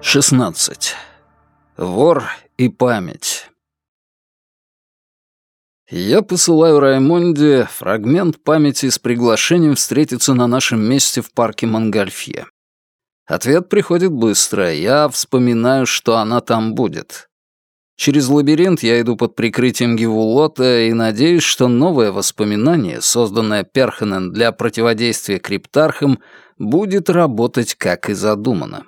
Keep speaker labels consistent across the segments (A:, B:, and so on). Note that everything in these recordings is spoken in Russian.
A: 16. Вор и память. Я посылаю Раймонде фрагмент памяти с приглашением встретиться на нашем месте в парке Монгольфье. Ответ приходит быстро, я вспоминаю, что она там будет. Через лабиринт я иду под прикрытием Гивулота и надеюсь, что новое воспоминание, созданное Перханен для противодействия криптархам, будет работать как и задумано.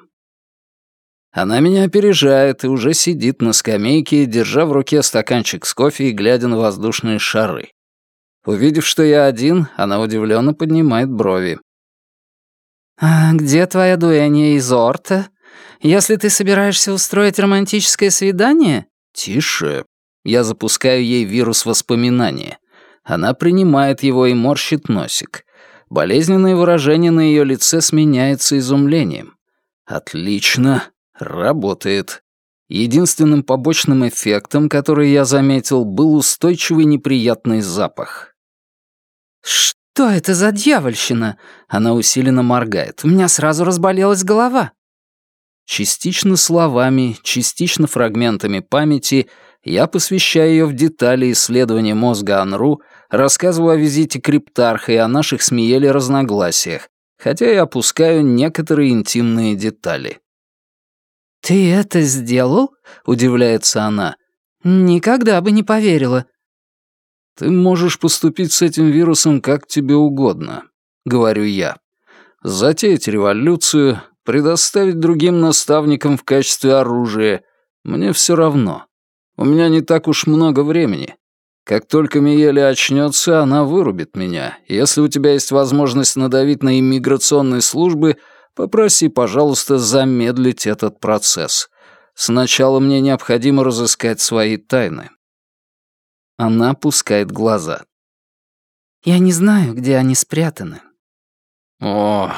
A: Она меня опережает и уже сидит на скамейке, держа в руке стаканчик с кофе и глядя на воздушные шары. Увидев, что я один, она удивленно поднимает брови.
B: «А где твоя дуэнья из Орта? Если ты собираешься устроить романтическое свидание?»
A: «Тише». Я запускаю ей вирус воспоминания. Она принимает его и морщит носик. Болезненное выражение на ее лице сменяется изумлением. «Отлично. Работает». Единственным побочным эффектом, который я заметил, был устойчивый неприятный запах.
B: «Что это за дьявольщина?» Она усиленно моргает. «У меня сразу разболелась голова».
A: Частично словами, частично фрагментами памяти я посвящаю ее в детали исследования мозга Анру, рассказываю о визите криптарха и о наших с Миеле разногласиях, хотя и опускаю некоторые интимные детали.
B: «Ты это сделал?» — удивляется она. «Никогда бы не поверила».
A: «Ты можешь поступить с этим вирусом как тебе угодно», — говорю я. «Затеять революцию, предоставить другим наставникам в качестве оружия. Мне все равно. У меня не так уж много времени. Как только Миеле очнется, она вырубит меня. Если у тебя есть возможность надавить на иммиграционные службы, попроси, пожалуйста, замедлить этот процесс. Сначала мне необходимо разыскать свои тайны». Она опускает глаза.
B: «Я не знаю, где они спрятаны».
A: О.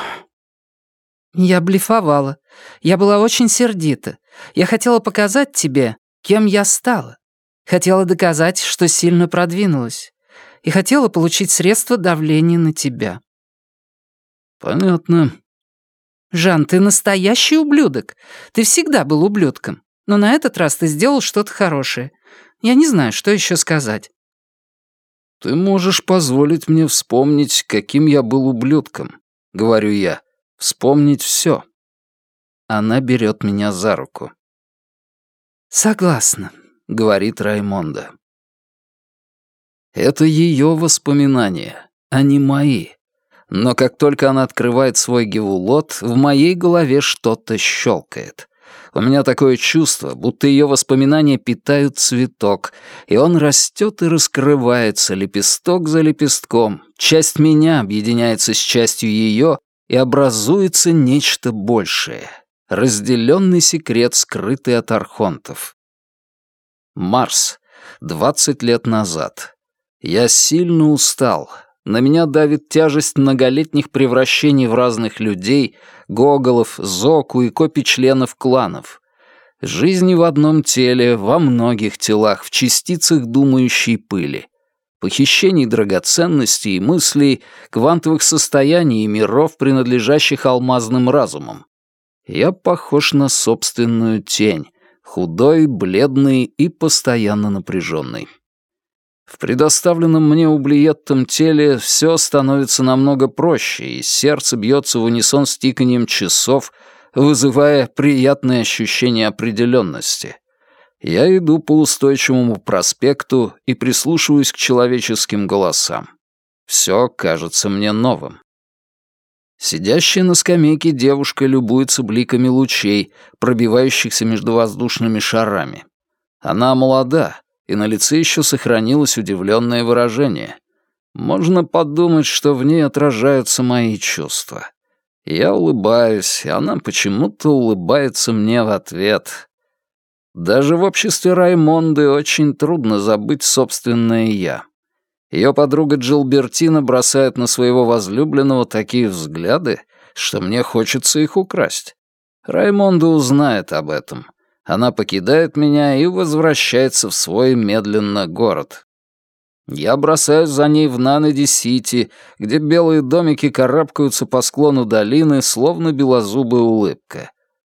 B: «Я блефовала. Я была очень сердита. Я хотела показать тебе, кем я стала. Хотела доказать, что сильно продвинулась. И хотела получить средства давления на тебя».
A: «Понятно».
B: «Жан, ты настоящий ублюдок. Ты всегда был ублюдком. Но на этот раз ты сделал что-то хорошее. Я не знаю, что еще сказать».
A: «Ты можешь позволить мне вспомнить, каким я был ублюдком», — говорю я. «Вспомнить все». Она берет меня за руку.
B: «Согласна»,
A: — говорит Раймонда. Это ее воспоминания, а не мои. Но как только она открывает свой Гивулот, в моей голове что-то щелкает. У меня такое чувство, будто ее воспоминания питают цветок, и он растет и раскрывается лепесток за лепестком. Часть меня объединяется с частью ее, и образуется нечто большее. Разделенный секрет, скрытый от архонтов. Марс. 20 лет назад. Я сильно устал. На меня давит тяжесть многолетних превращений в разных людей, гоголов, зоку и копий членов кланов. Жизни в одном теле, во многих телах, в частицах думающей пыли. Похищений драгоценностей и мыслей, квантовых состояний и миров, принадлежащих алмазным разумам. Я похож на собственную тень, худой, бледный и постоянно напряженный. В предоставленном мне ублиеттом теле все становится намного проще, и сердце бьется в унисон с тиканьем часов, вызывая приятное ощущение определенности. Я иду по устойчивому проспекту и прислушиваюсь к человеческим голосам. Все кажется мне новым. Сидящая на скамейке девушка любуется бликами лучей, пробивающихся между воздушными шарами. Она молода, и на лице еще сохранилось удивленное выражение. Можно подумать, что в ней отражаются мои чувства. Я улыбаюсь, и она почему-то улыбается мне в ответ. Даже в обществе Раймонды очень трудно забыть собственное «я». Ее подруга Джилбертина бросает на своего возлюбленного такие взгляды, что мне хочется их украсть. Раймонда узнает об этом. Она покидает меня и возвращается в свой медленно город. Я бросаюсь за ней в Нанеди-Сити, где белые домики карабкаются по склону долины, словно белозубая улыбка.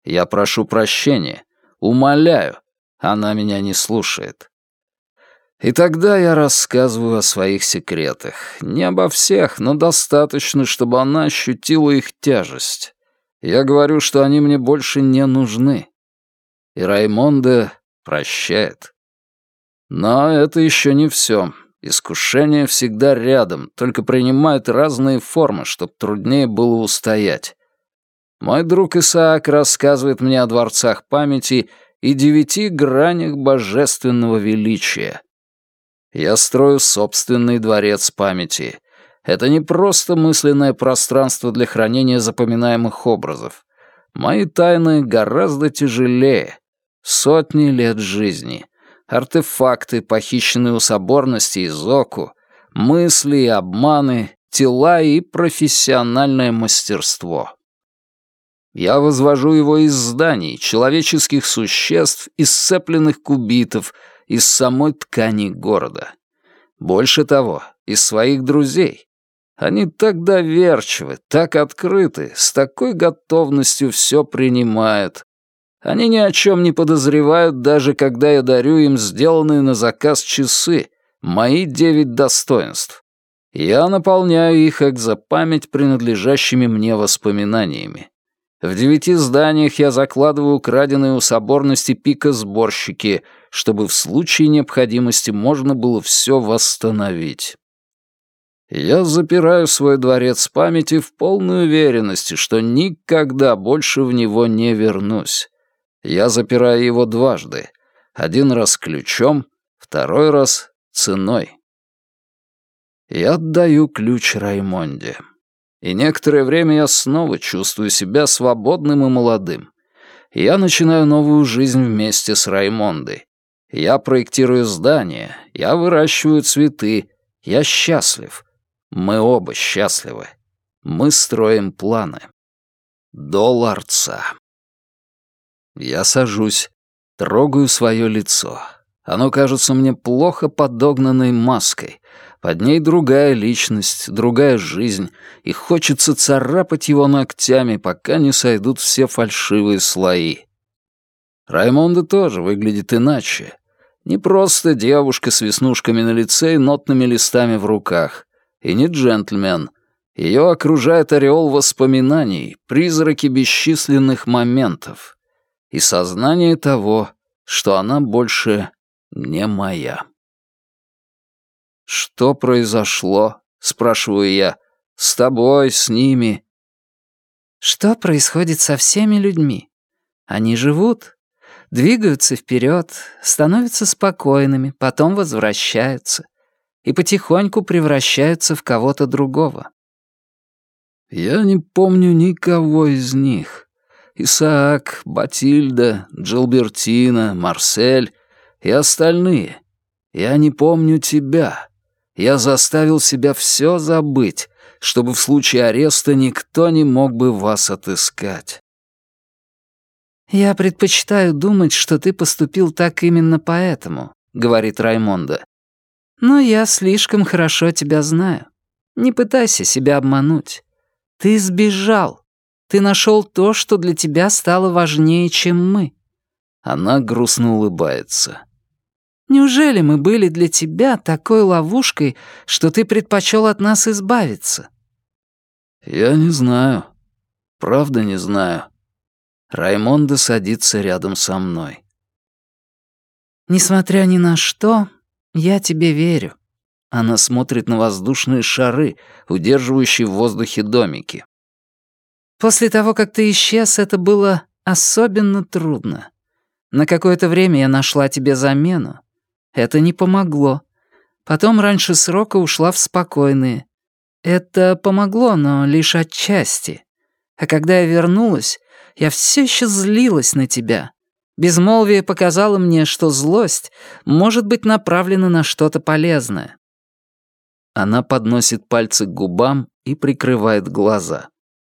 A: Я прошу прощения. Умоляю. Она меня не слушает. И тогда я рассказываю о своих секретах. Не обо всех, но достаточно, чтобы она ощутила их тяжесть. Я говорю, что они мне больше не нужны. И Раймонда прощает. Но это еще не все. Искушение всегда рядом, только принимает разные формы, чтоб труднее было устоять. Мой друг Исаак рассказывает мне о дворцах памяти и 9 гранях божественного величия. Я строю собственный дворец памяти. Это не просто мысленное пространство для хранения запоминаемых образов. Мои тайны гораздо тяжелее. Сотни лет жизни. Артефакты, похищенные у соборности и Зоку, мысли и обманы, тела и профессиональное мастерство. Я возвожу его из зданий, человеческих существ, из сцепленных кубитов, из самой ткани города. Больше того, из своих друзей. Они так доверчивы, так открыты, с такой готовностью все принимают. Они ни о чем не подозревают, даже когда я дарю им сделанные на заказ часы, мои 9 достоинств. Я наполняю их экзопамять принадлежащими мне воспоминаниями. В 9 зданиях я закладываю украденные у соборности пика-сборщики, чтобы в случае необходимости можно было все восстановить. Я запираю свой дворец памяти в полной уверенности, что никогда больше в него не вернусь. Я запираю его дважды. 1 раз ключом, 2 раз ценой. Я отдаю ключ Раймонде. И некоторое время я снова чувствую себя свободным и молодым. Я начинаю новую жизнь вместе с Раймондой. Я проектирую здания, я выращиваю цветы, я счастлив. Мы оба счастливы. Мы строим планы. До ларца. Я сажусь, трогаю свое лицо. Оно кажется мне плохо подогнанной маской. Под ней другая личность, другая жизнь, и хочется царапать его ногтями, пока не сойдут все фальшивые слои. Раймонда тоже выглядит иначе. Не просто девушка с веснушками на лице и нотными листами в руках. И не джентльмен. Ее окружает ореол воспоминаний, призраки бесчисленных моментов. И сознание того, что она больше не моя. «Что произошло?» — спрашиваю я. «С тобой, с ними?»
B: Что происходит со всеми людьми? Они живут, двигаются вперед, становятся спокойными, потом возвращаются и потихоньку превращаются в кого-то другого.
A: Я не помню никого из них. Исаак, Батильда, Джилбертина, Марсель и остальные. Я не помню тебя. Я заставил себя все забыть, чтобы в случае ареста никто не мог бы вас отыскать.
B: «Я предпочитаю думать, что ты поступил так именно поэтому», — говорит Раймонда. «Но я слишком хорошо тебя знаю. Не пытайся себя обмануть. Ты сбежал. Ты нашел то, что для тебя стало важнее, чем мы».
A: Она грустно улыбается.
B: «Неужели мы были для тебя такой ловушкой, что ты предпочел от нас избавиться?»
A: «Я не знаю. Правда не знаю». Раймонда садится рядом со мной.
B: «Несмотря ни на что, я тебе верю». Она смотрит на воздушные шары, удерживающие в воздухе домики. «После того, как ты исчез, это было особенно трудно. На какое-то время я нашла тебе замену. Это не помогло. Потом раньше срока ушла в спокойные. Это помогло, но лишь отчасти. А когда я вернулась, я все еще злилась на тебя. Безмолвие показало мне, что злость может быть направлена на что-то полезное». Она подносит пальцы к губам и прикрывает глаза.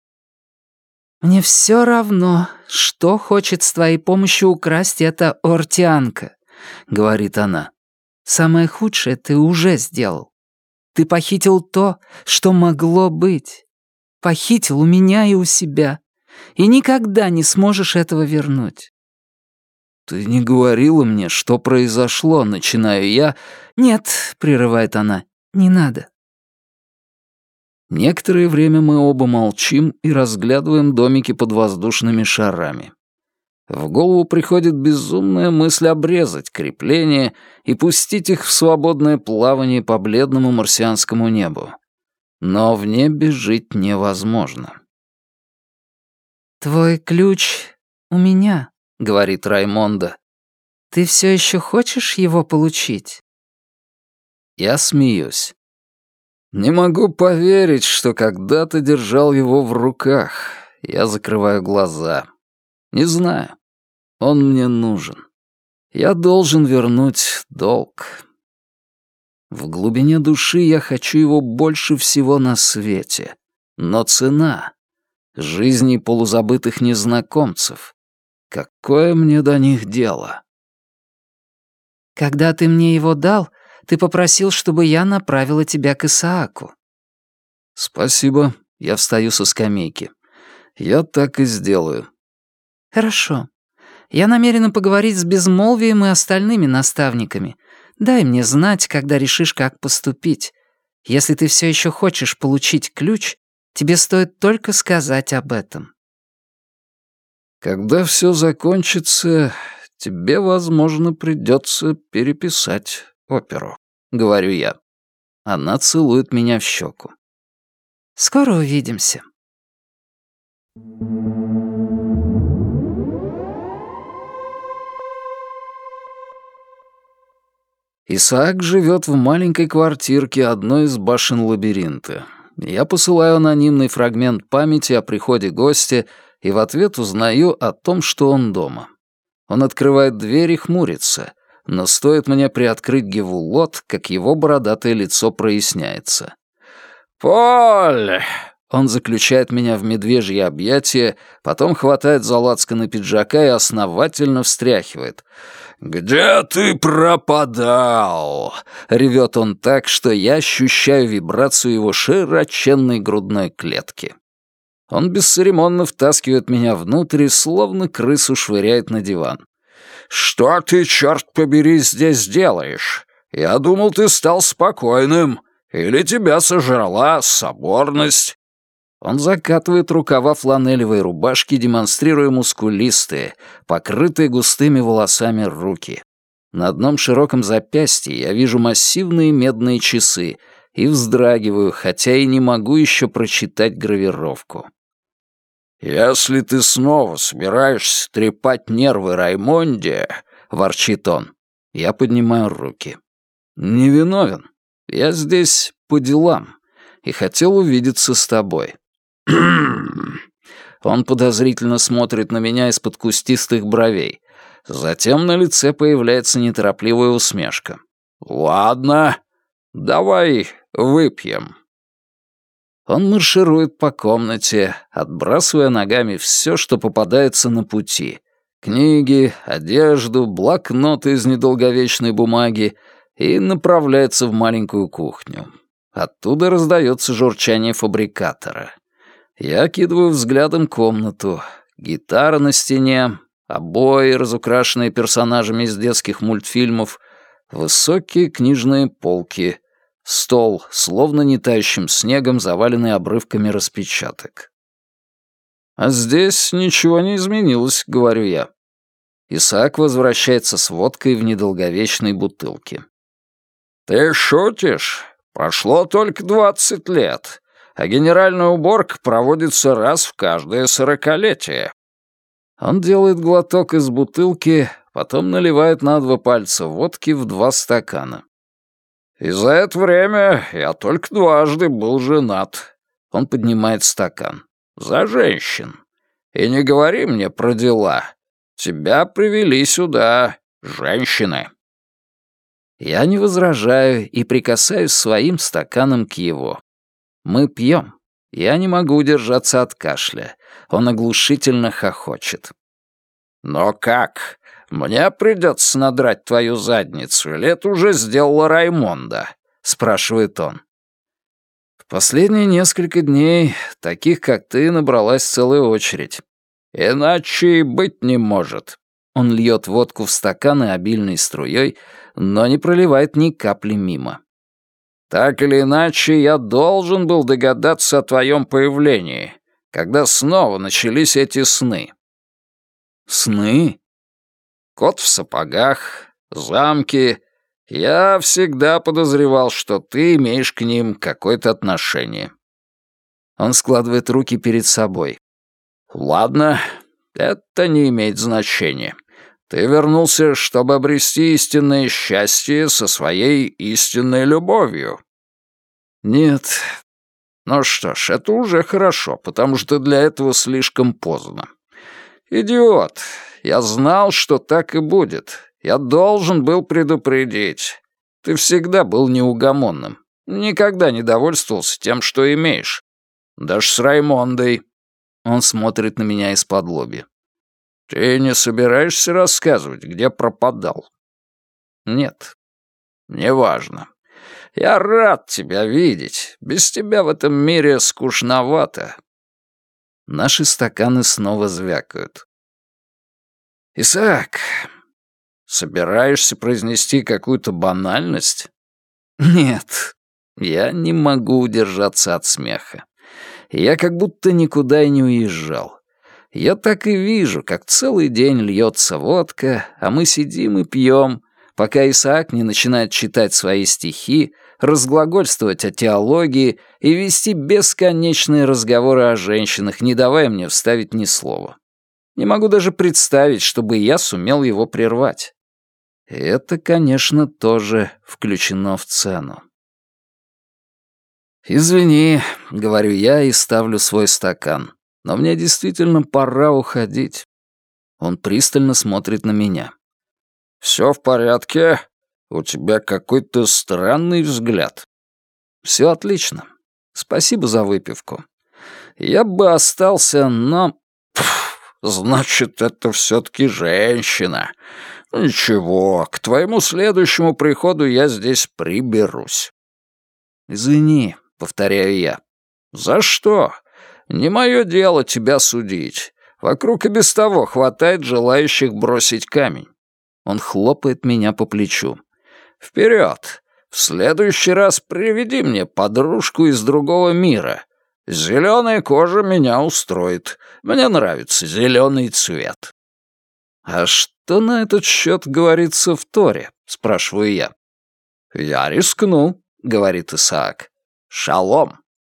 B: «Мне все равно, что хочет с твоей помощью украсть эта ортианка», — говорит она. «Самое худшее ты уже сделал. Ты похитил то, что могло быть. Похитил у меня и у себя. И никогда не сможешь этого вернуть.
A: «Ты не говорила мне, что произошло», — начинаю я.
B: «Нет», — прерывает она, — «не надо».
A: Некоторое время мы оба молчим и разглядываем домики под воздушными шарами. В голову приходит безумная мысль обрезать крепления и пустить их в свободное плавание по бледному марсианскому небу. Но в небе жить невозможно.
B: «Твой ключ у меня», — говорит Раймонда. «Ты все еще хочешь его получить?»
A: Я смеюсь. Не могу поверить, что когда-то держал его в руках. Я закрываю глаза. Не знаю. Он мне нужен. Я должен вернуть долг. В глубине души я хочу его больше всего на свете. Но цена — жизни полузабытых незнакомцев. Какое мне до них дело?
B: «Когда ты мне его дал, ты попросил, чтобы я направила тебя к Исааку».
A: Спасибо. Я встаю со скамейки. Я так и сделаю.
B: «Хорошо. Я намерена поговорить с Безмолвием и остальными наставниками. Дай мне знать, когда решишь, как поступить. Если ты все еще хочешь получить ключ, тебе стоит только сказать об этом».
A: Когда все закончится, тебе, возможно, придется переписать оперу, говорю я. Она целует меня в щеку.
B: «Скоро увидимся».
A: Исаак живет в маленькой квартирке одной из башен лабиринта. Я посылаю анонимный фрагмент памяти о приходе гостя и в ответ узнаю о том, что он дома. Он открывает дверь и хмурится, но стоит мне приоткрыть гевулот, как его бородатое лицо проясняется. «Поль!» Он заключает меня в медвежье объятие, потом хватает за лацканы пиджака и основательно встряхивает. «Где ты пропадал?» — ревет он так, что я ощущаю вибрацию его широченной грудной клетки. Он бесцеремонно втаскивает меня внутрь и словно крысу швыряет на диван. «Что ты, черт побери, здесь делаешь? Я думал, ты стал спокойным. Или тебя сожрала соборность?» Он закатывает рукава фланелевой рубашки, демонстрируя мускулистые, покрытые густыми волосами руки. На одном широком запястье я вижу массивные медные часы и вздрагиваю, хотя и не могу еще прочитать гравировку. «Если ты снова собираешься трепать нервы Раймонде», — ворчит он, — я поднимаю руки. «Не виновен. Я здесь по делам и хотел увидеться с тобой». Он подозрительно смотрит на меня из-под кустистых бровей. Затем на лице появляется неторопливая усмешка. «Ладно, давай выпьем». Он марширует по комнате, отбрасывая ногами все, что попадается на пути. Книги, одежду, блокноты из недолговечной бумаги, и направляется в маленькую кухню. Оттуда раздается журчание фабрикатора. Я окидываю взглядом комнату. Гитара на стене, обои, разукрашенные персонажами из детских мультфильмов, высокие книжные полки, стол, словно не тающим снегом, заваленный обрывками распечаток. «А здесь ничего не изменилось», — говорю я. Исаак возвращается с водкой в недолговечной бутылке. «Ты шутишь? Прошло только 20 лет. А генеральная уборка проводится раз в каждое 40-летие. Он делает глоток из бутылки, потом наливает на 2 пальца водки в 2 стакана. «И за это время я только дважды был женат». Он поднимает стакан. «За женщин. И не говори мне про дела. Тебя привели сюда женщины». Я не возражаю и прикасаюсь своим стаканом к его. Мы пьем. Я не могу удержаться от кашля. Он оглушительно хохочет. «Но как? Мне придется надрать твою задницу, или это уже сделала Раймонда?» — спрашивает он. Последние несколько дней таких, как ты, набралась целая очередь. Иначе и быть не может. Он льет водку в стаканы обильной струей, но не проливает ни капли мимо. Так или иначе, я должен был догадаться о твоем появлении, когда снова начались эти сны. Сны? Кот в сапогах, замки. Я всегда подозревал, что ты имеешь к ним какое-то отношение. Он складывает руки перед собой. Ладно, это не имеет значения. Ты вернулся, чтобы обрести истинное счастье со своей истинной любовью. Нет. Ну что ж, это уже хорошо, потому что для этого слишком поздно. Идиот, я знал, что так и будет. Я должен был предупредить. Ты всегда был неугомонным. Никогда не довольствовался тем, что имеешь. Даже с Раймондой. Он смотрит на меня из-под-лобья. Ты не собираешься рассказывать, где пропадал? Нет. Неважно. Я рад тебя видеть. Без тебя в этом мире скучновато. Наши стаканы снова звякают. Исаак, собираешься произнести какую-то банальность? Нет. Я не могу удержаться от смеха. Я как будто никуда и не уезжал. Я так и вижу, как целый день льется водка, а мы сидим и пьем, пока Исаак не начинает читать свои стихи, разглагольствовать о теологии и вести бесконечные разговоры о женщинах, не давая мне вставить ни слова. Не могу даже представить, чтобы я сумел его прервать. И это, конечно, тоже включено в цену. «Извини», — говорю я и ставлю свой стакан, «но мне действительно пора уходить». Он пристально смотрит на меня. «Все в порядке? У тебя какой-то странный взгляд». «Все отлично. Спасибо за выпивку. Я бы остался, но...» «Значит, это все-таки женщина. Ничего, к твоему следующему приходу я здесь приберусь». «Извини», — повторяю я. «За что? Не мое дело тебя судить. Вокруг и без того хватает желающих бросить камень». Он хлопает меня по плечу. «Вперед! В следующий раз приведи мне подружку из другого мира. Зеленая кожа меня устроит. Мне нравится зеленый цвет». «А что на этот счет говорится в Торе?» — спрашиваю я. «Я рискну», — говорит Исаак. «Шалом».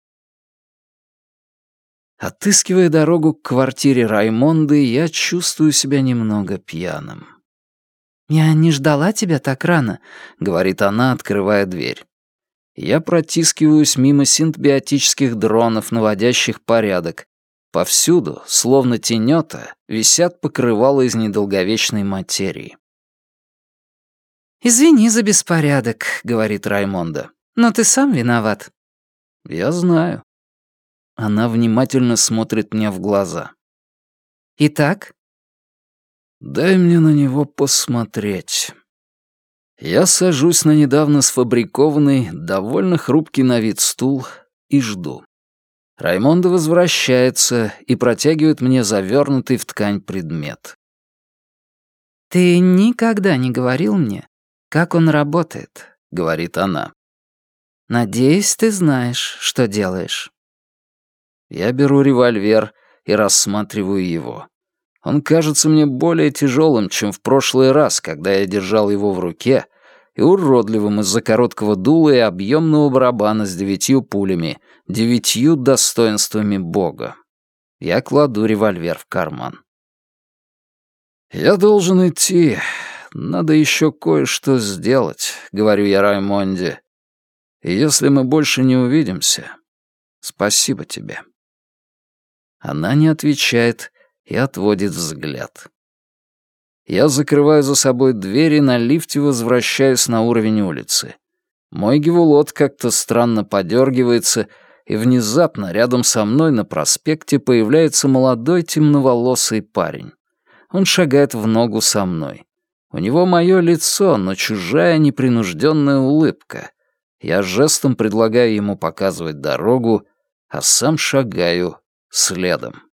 A: Отыскивая дорогу к квартире Раймонды, я чувствую себя немного пьяным.
B: «Я не ждала тебя так рано», —
A: говорит она, открывая дверь. Я протискиваюсь мимо синтбиотических дронов, наводящих порядок. Повсюду, словно тенета, висят покрывала из недолговечной материи.
B: «Извини за беспорядок», — говорит Раймонда. «Но ты сам виноват».
A: «Я знаю». Она внимательно смотрит мне в глаза.
B: «Итак?»
A: «Дай мне на него посмотреть». Я сажусь на недавно сфабрикованный, довольно хрупкий на вид стул и жду. Раймонда возвращается и протягивает мне завернутый в ткань предмет.
B: «Ты никогда не говорил мне, как он работает», — говорит она. «Надеюсь, ты знаешь, что делаешь».
A: Я беру револьвер и рассматриваю его. Он кажется мне более тяжелым, чем в прошлый раз, когда я держал его в руке, и уродливым из-за короткого дула и объемного барабана с 9 пулями, 9 достоинствами Бога. Я кладу револьвер в карман. «Я должен идти. Надо еще кое-что сделать», — говорю я Раймонде. «И если мы больше не увидимся, спасибо тебе». Она не отвечает и отводит взгляд. Я закрываю за собой дверь и на лифте возвращаюсь на уровень улицы. Мой гевулот как-то странно подергивается, и внезапно рядом со мной на проспекте появляется молодой темноволосый парень. Он шагает в ногу со мной. У него мое лицо, но чужая непринужденная улыбка. Я жестом предлагаю ему показывать дорогу, а сам шагаю следом.